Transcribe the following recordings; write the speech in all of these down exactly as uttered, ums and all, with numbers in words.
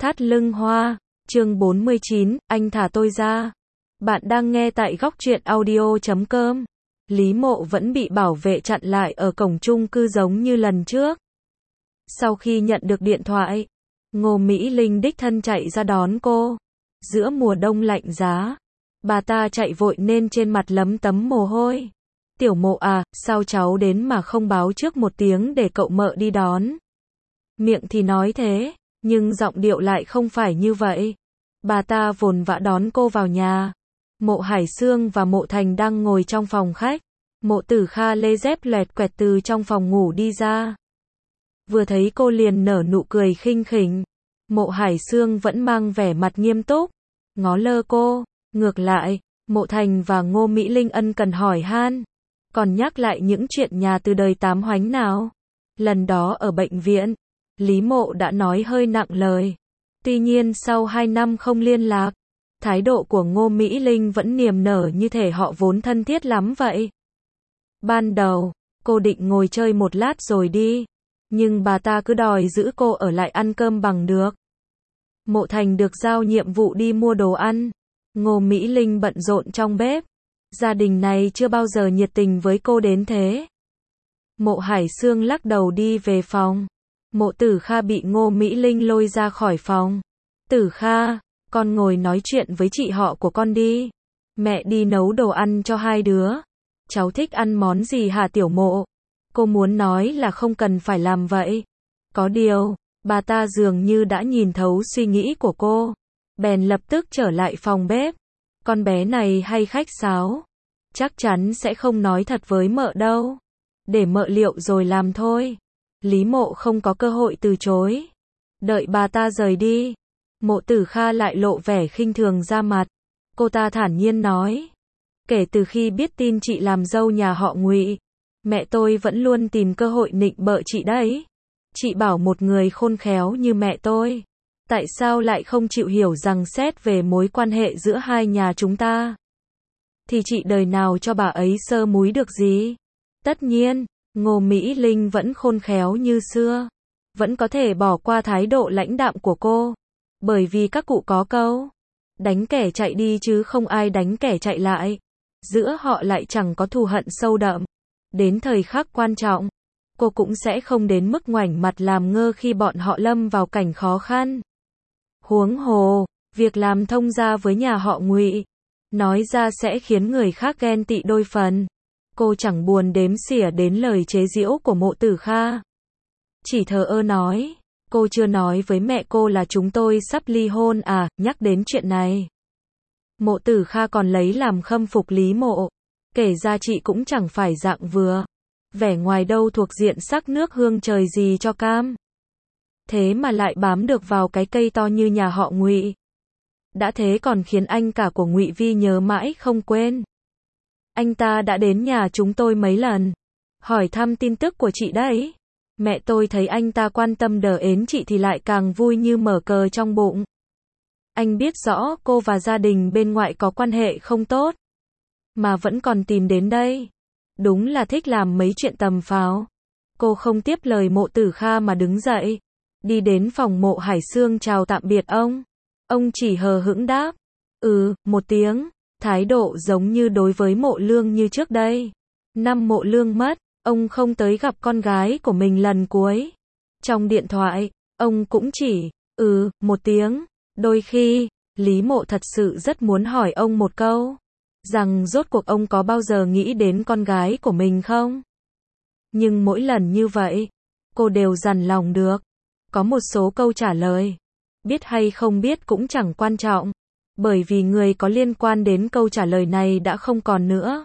Thắt lưng hoa, chương bốn mươi chín, anh thả tôi ra. Bạn đang nghe tại góc truyện audio chấm com. Lý Mộ vẫn bị bảo vệ chặn lại ở cổng chung cư giống như lần trước. Sau khi nhận được điện thoại, Ngô Mỹ Linh đích thân chạy ra đón cô. Giữa mùa đông lạnh giá, bà ta chạy vội nên trên mặt lấm tấm mồ hôi. Tiểu Mộ à, sao cháu đến mà không báo trước một tiếng để cậu mợ đi đón? Miệng thì nói thế, nhưng giọng điệu lại không phải như vậy. Bà ta vồn vã đón cô vào nhà. Mộ Hải Sương và Mộ Thành đang ngồi trong phòng khách. Mộ Tử Kha lê dép loẹt quẹt từ trong phòng ngủ đi ra. Vừa thấy cô liền nở nụ cười khinh khỉnh. Mộ Hải Sương vẫn mang vẻ mặt nghiêm túc, ngó lơ cô. Ngược lại, Mộ Thành và Ngô Mỹ Linh ân cần hỏi han, còn nhắc lại những chuyện nhà từ đời tám Hoánh nào. Lần đó ở bệnh viện, Lý Mộ đã nói hơi nặng lời. Tuy nhiên sau hai năm không liên lạc, thái độ của Ngô Mỹ Linh vẫn niềm nở như thể họ vốn thân thiết lắm vậy. Ban đầu, cô định ngồi chơi một lát rồi đi, nhưng bà ta cứ đòi giữ cô ở lại ăn cơm bằng được. Mộ Thành được giao nhiệm vụ đi mua đồ ăn, Ngô Mỹ Linh bận rộn trong bếp. Gia đình này chưa bao giờ nhiệt tình với cô đến thế. Mộ Hải Sương lắc đầu đi về phòng. Mộ Tử Kha bị Ngô Mỹ Linh lôi ra khỏi phòng. Tử Kha, con ngồi nói chuyện với chị họ của con đi. Mẹ đi nấu đồ ăn cho hai đứa. Cháu thích ăn món gì hả Tiểu Mộ? Cô muốn nói là không cần phải làm vậy. Có điều, bà ta dường như đã nhìn thấu suy nghĩ của cô. Bèn lập tức trở lại phòng bếp. Con bé này hay khách sáo. Chắc chắn sẽ không nói thật với mợ đâu. Để mợ liệu rồi làm thôi. Lý Mộ không có cơ hội từ chối. Đợi bà ta rời đi, Mộ Tử Kha lại lộ vẻ khinh thường ra mặt. Cô ta thản nhiên nói, kể từ khi biết tin chị làm dâu nhà họ Ngụy, mẹ tôi vẫn luôn tìm cơ hội nịnh bợ chị đấy. Chị bảo một người khôn khéo như mẹ tôi, tại sao lại không chịu hiểu rằng xét về mối quan hệ giữa hai nhà chúng ta, thì chị đời nào cho bà ấy sơ múi được gì. Tất nhiên, Ngô Mỹ Linh vẫn khôn khéo như xưa, vẫn có thể bỏ qua thái độ lãnh đạm của cô, bởi vì các cụ có câu, đánh kẻ chạy đi chứ không ai đánh kẻ chạy lại. Giữa họ lại chẳng có thù hận sâu đậm. Đến thời khắc quan trọng, cô cũng sẽ không đến mức ngoảnh mặt làm ngơ khi bọn họ lâm vào cảnh khó khăn. Huống hồ, việc làm thông gia với nhà họ Ngụy, nói ra sẽ khiến người khác ghen tị đôi phần. Cô chẳng buồn đếm xỉa đến lời chế giễu của Mộ Tử Kha. Chỉ thờ ơ nói, cô chưa nói với mẹ cô là chúng tôi sắp ly hôn à, nhắc đến chuyện này. Mộ Tử Kha còn lấy làm khâm phục Lý Mộ. Kể ra chị cũng chẳng phải dạng vừa. Vẻ ngoài đâu thuộc diện sắc nước hương trời gì cho cam. Thế mà lại bám được vào cái cây to như nhà họ Ngụy. Đã thế còn khiến anh cả của Ngụy Vi nhớ mãi không quên. Anh ta đã đến nhà chúng tôi mấy lần, hỏi thăm tin tức của chị đấy. Mẹ tôi thấy anh ta quan tâm đờ ến chị thì lại càng vui như mở cờ trong bụng. Anh biết rõ cô và gia đình bên ngoại có quan hệ không tốt, mà vẫn còn tìm đến đây. Đúng là thích làm mấy chuyện tầm phào. Cô không tiếp lời Mộ Tử Kha mà đứng dậy, đi đến phòng Mộ Hải Sương chào tạm biệt ông. Ông chỉ hờ hững đáp, ừ, một tiếng. Thái độ giống như đối với Mộ Lương như trước đây. Năm Mộ Lương mất, ông không tới gặp con gái của mình lần cuối. Trong điện thoại, ông cũng chỉ, ừ, một tiếng. Đôi khi, Lý Mộ thật sự rất muốn hỏi ông một câu, rằng rốt cuộc ông có bao giờ nghĩ đến con gái của mình không? Nhưng mỗi lần như vậy, cô đều dằn lòng được. Có một số câu trả lời, biết hay không biết cũng chẳng quan trọng. Bởi vì người có liên quan đến câu trả lời này đã không còn nữa.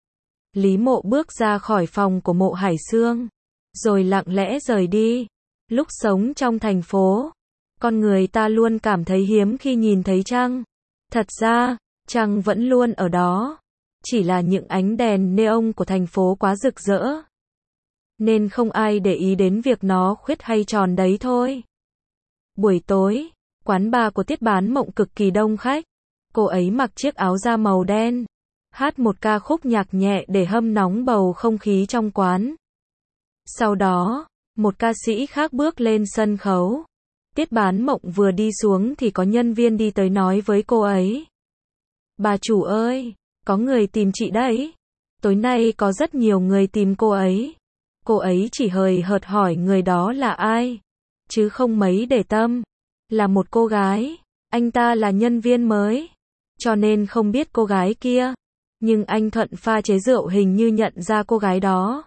Lý Mộ bước ra khỏi phòng của Mộ Hải Sương, rồi lặng lẽ rời đi. Lúc sống trong thành phố, con người ta luôn cảm thấy hiếm khi nhìn thấy trăng. Thật ra, trăng vẫn luôn ở đó. Chỉ là những ánh đèn neon của thành phố quá rực rỡ, nên không ai để ý đến việc nó khuyết hay tròn đấy thôi. Buổi tối, quán bar của Tiết Bán Mộng cực kỳ đông khách. Cô ấy mặc chiếc áo da màu đen, hát một ca khúc nhạc nhẹ để hâm nóng bầu không khí trong quán. Sau đó, một ca sĩ khác bước lên sân khấu. Tiết Bán Mộng vừa đi xuống thì có nhân viên đi tới nói với cô ấy. Bà chủ ơi, có người tìm chị đấy. Tối nay có rất nhiều người tìm cô ấy. Cô ấy chỉ hời hợt hỏi người đó là ai, chứ không mấy để tâm. Là một cô gái, anh ta là nhân viên mới, cho nên không biết cô gái kia. Nhưng anh Thuận pha chế rượu hình như nhận ra cô gái đó.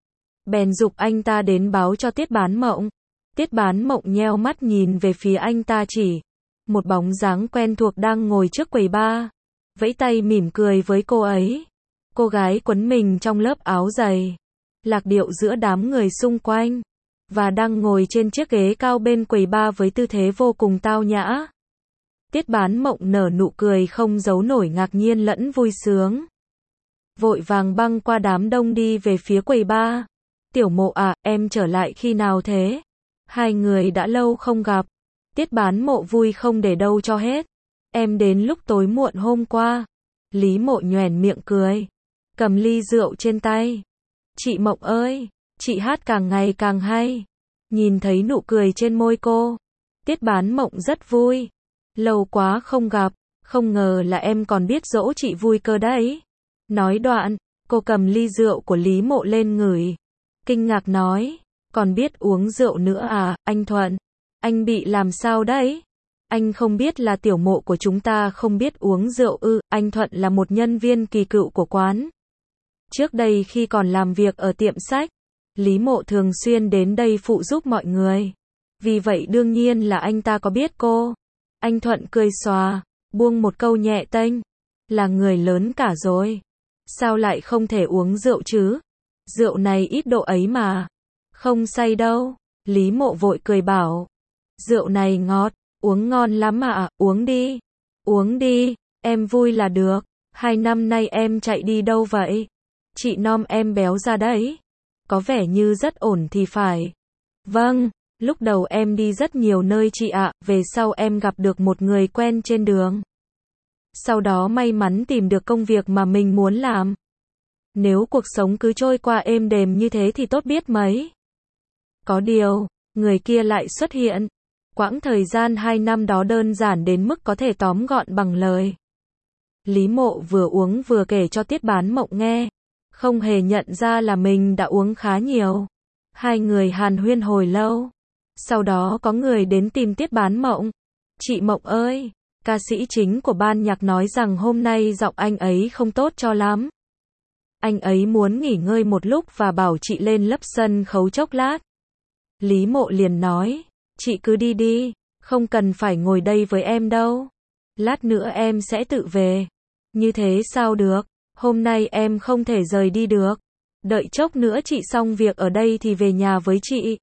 Bèn giục anh ta đến báo cho Tiết Bán Mộng. Tiết Bán Mộng nheo mắt nhìn về phía anh ta chỉ. Một bóng dáng quen thuộc đang ngồi trước quầy bar. Vẫy tay mỉm cười với cô ấy. Cô gái quấn mình trong lớp áo dày. Lạc điệu giữa đám người xung quanh. Và đang ngồi trên chiếc ghế cao bên quầy bar với tư thế vô cùng tao nhã. Tiết Bán Mộng nở nụ cười không giấu nổi ngạc nhiên lẫn vui sướng. Vội vàng băng qua đám đông đi về phía quầy bar. Tiểu Mộ à, em trở lại khi nào thế? Hai người đã lâu không gặp. Tiết Bán Mộ vui không để đâu cho hết. Em đến lúc tối muộn hôm qua. Lý Mộ nhoẻn miệng cười. Cầm ly rượu trên tay. Chị Mộng ơi, chị hát càng ngày càng hay. Nhìn thấy nụ cười trên môi cô. Tiết Bán Mộng rất vui. Lâu quá không gặp, không ngờ là em còn biết dỗ chị vui cơ đấy. Nói đoạn, cô cầm ly rượu của Lý Mộ lên ngửi. Kinh ngạc nói, còn biết uống rượu nữa à, anh Thuận? Anh bị làm sao đấy? Anh không biết là tiểu Mộ của chúng ta không biết uống rượu ư? Anh Thuận là một nhân viên kỳ cựu của quán. Trước đây khi còn làm việc ở tiệm sách, Lý Mộ thường xuyên đến đây phụ giúp mọi người. Vì vậy đương nhiên là anh ta có biết cô. Anh Thuận cười xòa, buông một câu nhẹ tênh. Là người lớn cả rồi. Sao lại không thể uống rượu chứ? Rượu này ít độ ấy mà. Không say đâu. Lý Mộ vội cười bảo. Rượu này ngọt, uống ngon lắm mà, uống đi. Uống đi, em vui là được. Hai năm nay em chạy đi đâu vậy? Chị nom em béo ra đấy. Có vẻ như rất ổn thì phải. Vâng, lúc đầu em đi rất nhiều nơi chị ạ, về sau em gặp được một người quen trên đường. Sau đó may mắn tìm được công việc mà mình muốn làm. Nếu cuộc sống cứ trôi qua êm đềm như thế thì tốt biết mấy. Có điều, người kia lại xuất hiện. Quãng thời gian hai năm đó đơn giản đến mức có thể tóm gọn bằng lời. Lý Mộ vừa uống vừa kể cho Tiết Bán Mộng nghe. Không hề nhận ra là mình đã uống khá nhiều. Hai người hàn huyên hồi lâu. Sau đó có người đến tìm Tiết Bán Mộng. Chị Mộng ơi, ca sĩ chính của ban nhạc nói rằng hôm nay giọng anh ấy không tốt cho lắm. Anh ấy muốn nghỉ ngơi một lúc và bảo chị lên lấp sân khấu chốc lát. Lý Mộ liền nói, chị cứ đi đi, không cần phải ngồi đây với em đâu. Lát nữa em sẽ tự về. Như thế sao được, hôm nay em không thể rời đi được. Đợi chốc nữa chị xong việc ở đây thì về nhà với chị.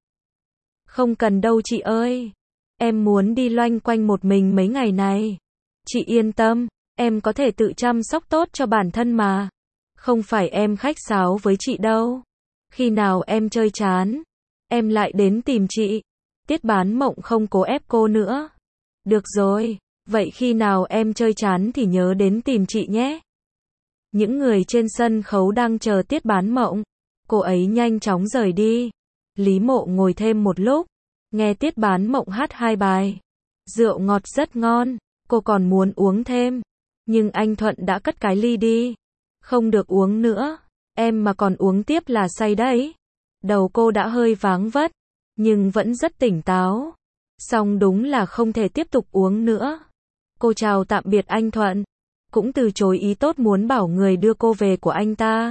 Không cần đâu chị ơi. Em muốn đi loanh quanh một mình mấy ngày này. Chị yên tâm, em có thể tự chăm sóc tốt cho bản thân mà. Không phải em khách sáo với chị đâu. Khi nào em chơi chán, em lại đến tìm chị. Tiết Bán Mộng không cố ép cô nữa. Được rồi, vậy khi nào em chơi chán thì nhớ đến tìm chị nhé. Những người trên sân khấu đang chờ Tiết Bán Mộng. Cô ấy nhanh chóng rời đi. Lý Mộ ngồi thêm một lúc, nghe Tiết Bán Mộng hát hai bài. Rượu ngọt rất ngon, cô còn muốn uống thêm. Nhưng anh Thuận đã cất cái ly đi. Không được uống nữa, em mà còn uống tiếp là say đấy. Đầu cô đã hơi váng vất, nhưng vẫn rất tỉnh táo. Song đúng là không thể tiếp tục uống nữa. Cô chào tạm biệt anh Thuận, cũng từ chối ý tốt muốn bảo người đưa cô về của anh ta.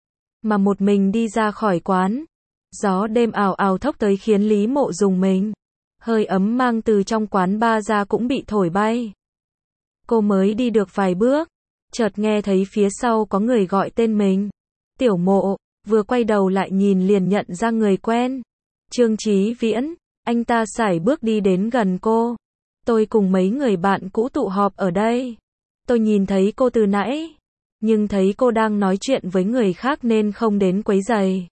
Mà một mình đi ra khỏi quán. Gió đêm ào ào thốc tới khiến Lý Mộ rùng mình. Hơi ấm mang từ trong quán bar ra cũng bị thổi bay. Cô mới đi được vài bước, chợt nghe thấy phía sau có người gọi tên mình. Tiểu Mộ, vừa quay đầu lại nhìn liền nhận ra người quen. Trương Chí Viễn, anh ta sải bước đi đến gần cô. Tôi cùng mấy người bạn cũ tụ họp ở đây. Tôi nhìn thấy cô từ nãy, nhưng thấy cô đang nói chuyện với người khác nên không đến quấy rầy.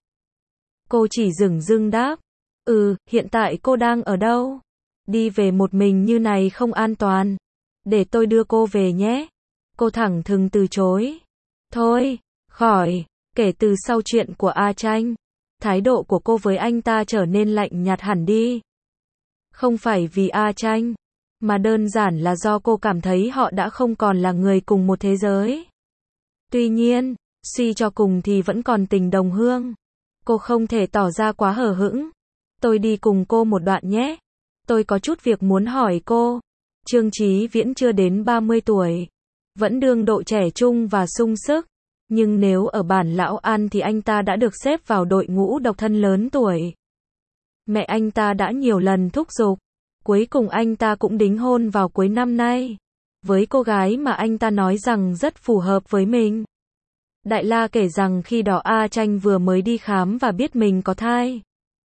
Cô chỉ dửng dưng đáp. Ừ, hiện tại cô đang ở đâu? Đi về một mình như này không an toàn. Để tôi đưa cô về nhé. Cô thẳng thừng từ chối. Thôi, khỏi. Kể từ sau chuyện của A Tranh, thái độ của cô với anh ta trở nên lạnh nhạt hẳn đi. Không phải vì A Tranh, mà đơn giản là do cô cảm thấy họ đã không còn là người cùng một thế giới. Tuy nhiên, suy cho cùng thì vẫn còn tình đồng hương. Cô không thể tỏ ra quá hờ hững. Tôi đi cùng cô một đoạn nhé. Tôi có chút việc muốn hỏi cô. Trương Chí Viễn chưa đến ba mươi tuổi. Vẫn đương độ trẻ trung và sung sức. Nhưng nếu ở bản Lão An thì anh ta đã được xếp vào đội ngũ độc thân lớn tuổi. Mẹ anh ta đã nhiều lần thúc giục. Cuối cùng anh ta cũng đính hôn vào cuối năm nay. Với cô gái mà anh ta nói rằng rất phù hợp với mình. Đại La kể rằng khi đó A Tranh vừa mới đi khám và biết mình có thai.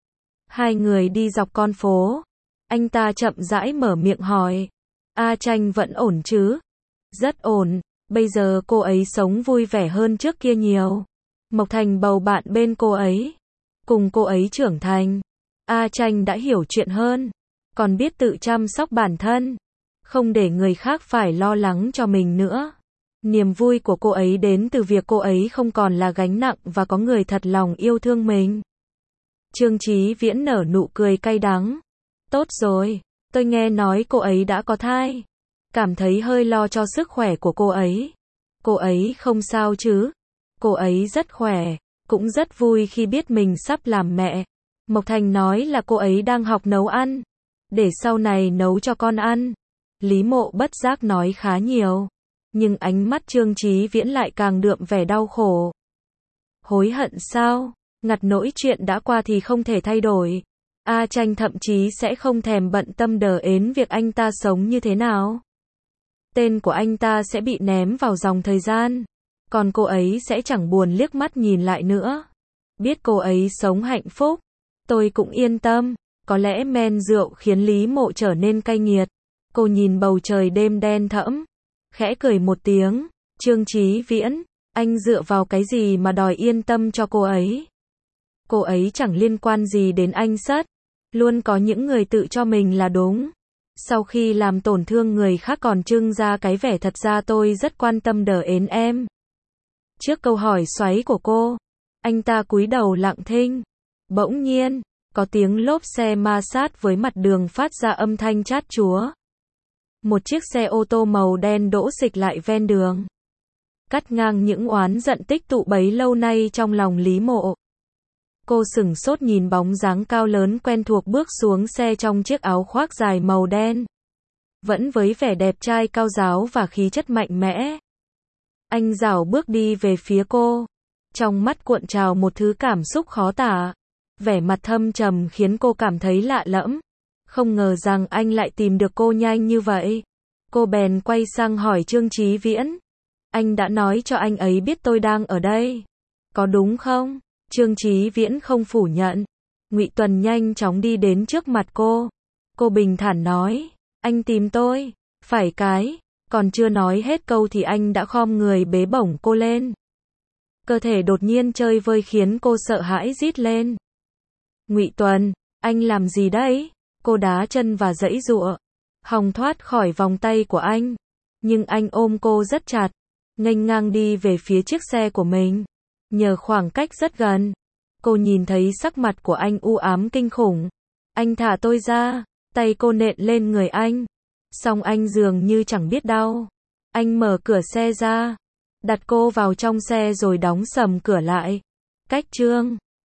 Hai người đi dọc con phố. Anh ta chậm rãi mở miệng hỏi. A Tranh vẫn ổn chứ? Rất ổn. Bây giờ cô ấy sống vui vẻ hơn trước kia nhiều. Mộc Thành bầu bạn bên cô ấy. Cùng cô ấy trưởng thành. A Tranh đã hiểu chuyện hơn. Còn biết tự chăm sóc bản thân. Không để người khác phải lo lắng cho mình nữa. Niềm vui của cô ấy đến từ việc cô ấy không còn là gánh nặng và có người thật lòng yêu thương mình. Trương Chí Viễn nở nụ cười cay đắng. Tốt rồi, tôi nghe nói cô ấy đã có thai. Cảm thấy hơi lo cho sức khỏe của cô ấy. Cô ấy không sao chứ? Cô ấy rất khỏe, cũng rất vui khi biết mình sắp làm mẹ. Mộc Thành nói là cô ấy đang học nấu ăn. Để sau này nấu cho con ăn. Lý Mộ bất giác nói khá nhiều. Nhưng ánh mắt Trương Chí Viễn lại càng đượm vẻ đau khổ. Hối hận sao? Ngặt nỗi chuyện đã qua thì không thể thay đổi. A Tranh thậm chí sẽ không thèm bận tâm đờ ến việc anh ta sống như thế nào. Tên của anh ta sẽ bị ném vào dòng thời gian. Còn cô ấy sẽ chẳng buồn liếc mắt nhìn lại nữa. Biết cô ấy sống hạnh phúc. Tôi cũng yên tâm. Có lẽ men rượu khiến Lý Mộ trở nên cay nghiệt. Cô nhìn bầu trời đêm đen thẫm. Khẽ cười một tiếng. Trương Chí Viễn, anh dựa vào cái gì mà đòi yên tâm cho cô ấy? Cô ấy chẳng liên quan gì đến anh sất. Luôn có những người tự cho mình là đúng. Sau khi làm tổn thương người khác còn trưng ra cái vẻ thật ra tôi rất quan tâm đờ ến em. Trước câu hỏi xoáy của cô, anh ta cúi đầu lặng thinh. Bỗng nhiên, có tiếng lốp xe ma sát với mặt đường phát ra âm thanh chát chúa. Một chiếc xe ô tô màu đen đỗ xịch lại ven đường. Cắt ngang những oán giận tích tụ bấy lâu nay trong lòng Lý Mộ. Cô sửng sốt nhìn bóng dáng cao lớn quen thuộc bước xuống xe trong chiếc áo khoác dài màu đen. Vẫn với vẻ đẹp trai cao ráo và khí chất mạnh mẽ. Anh rảo bước đi về phía cô. Trong mắt cuộn trào một thứ cảm xúc khó tả. Vẻ mặt thâm trầm khiến cô cảm thấy lạ lẫm. Không ngờ rằng anh lại tìm được cô nhanh như vậy. Cô bèn quay sang hỏi Trương Chí Viễn. Anh đã nói cho anh ấy biết tôi đang ở đây. Có đúng không? Trương Chí Viễn không phủ nhận. Ngụy Tuần nhanh chóng đi đến trước mặt cô. Cô bình thản nói. Anh tìm tôi. Phải cái. Còn chưa nói hết câu thì anh đã khom người bế bổng cô lên. Cơ thể đột nhiên chơi vơi khiến cô sợ hãi rít lên. Ngụy Tuần, anh làm gì đấy? Cô đá chân và giãy giụa. Hòng thoát khỏi vòng tay của anh. Nhưng anh ôm cô rất chặt. Nghênh ngang đi về phía chiếc xe của mình. Nhờ khoảng cách rất gần. Cô nhìn thấy sắc mặt của anh u ám kinh khủng. Anh thả tôi ra. Tay cô nện lên người anh. Song anh dường như chẳng biết đau. Anh mở cửa xe ra. Đặt cô vào trong xe rồi đóng sầm cửa lại. Cách chương